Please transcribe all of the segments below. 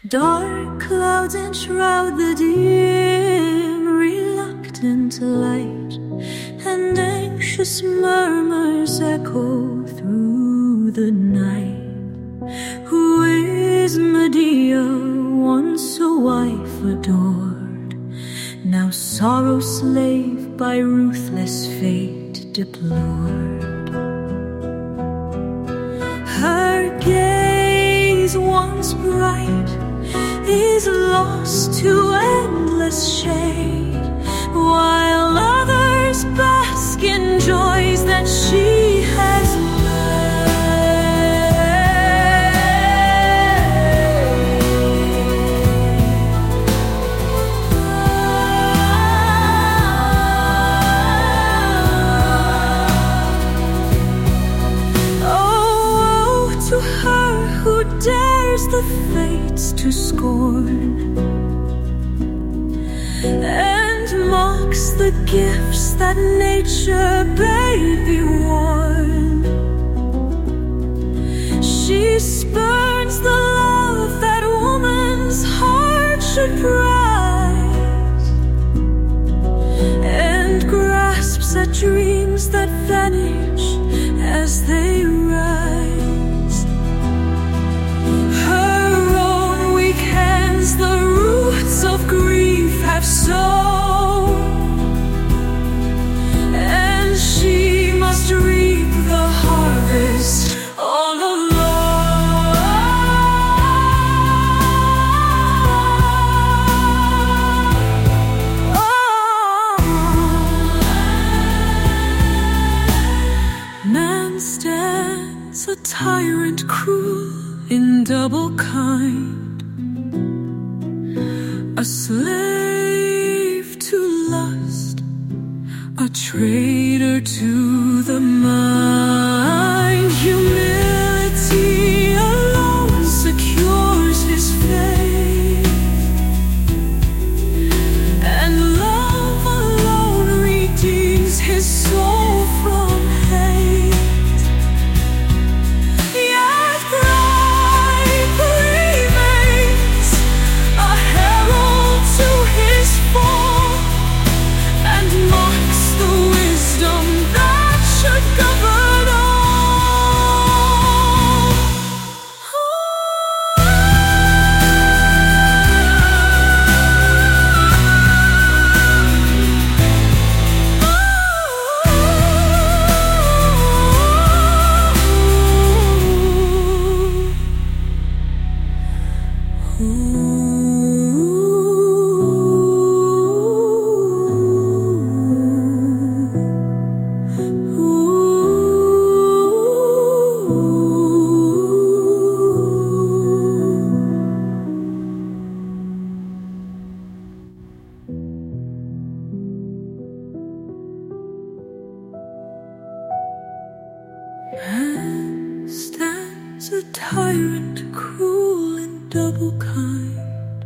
Dark clouds enshroud the dim, reluctant light, and anxious murmurs echo through the night. Who is Medea, once a wife adored, now sorrow slave by ruthless fate deplored? Her gaze once bright is lost to endless shade, while others bask in joys that she has the fates to scorn, and mocks the gifts that nature bade be worn. She spurns the love that woman's heart should prize, and grasps at dreams that vanish as they rise. The roots of grief have sown, and she must reap the harvest all alone. Man stands a tyrant cruel in double kind, a slave to lust, a traitor to the mind. Humility alone secures his fate, and love alone redeems his soul from hate. Yet pride remains a herald to his fall, and mocks the wisdom that should govern all. Man stands a tyrant cruel and double kind,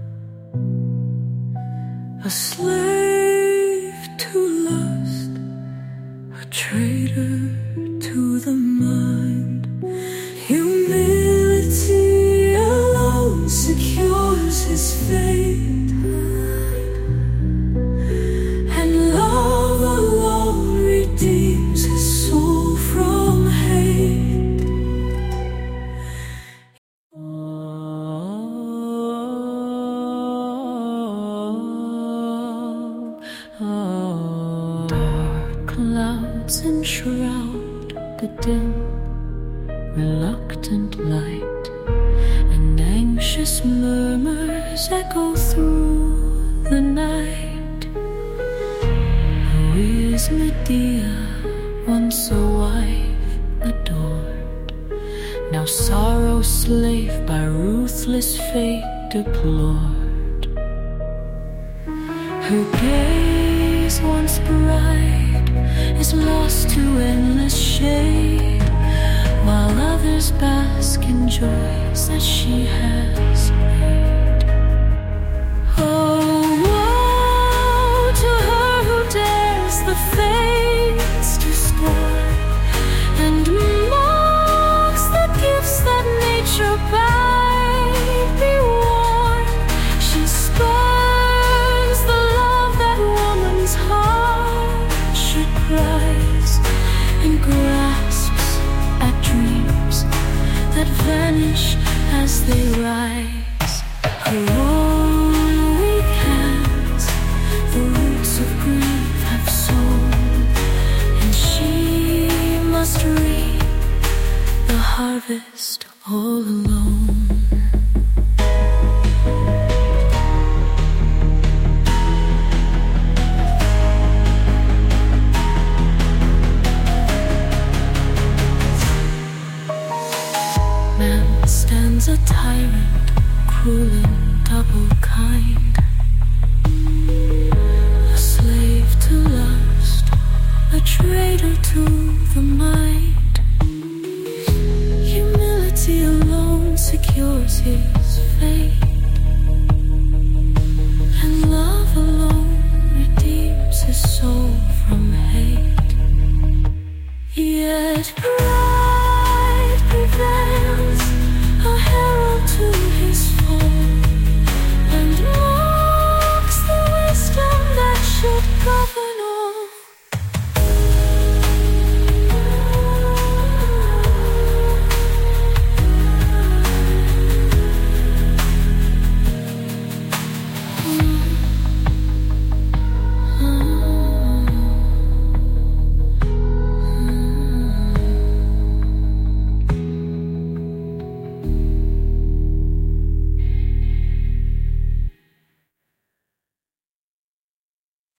a slave to lust, a traitor to the mind. Humility alone secures his fate, and love alone redeems his soul from hate. Dark clouds enshroud the dim, reluctant light, and anxious murmurs echo through the night. Who is Medea, once a wife adored, now sorrow slave by ruthless fate deplored? Her gaze once bright is lost to endless shade, while others bask in joys that she has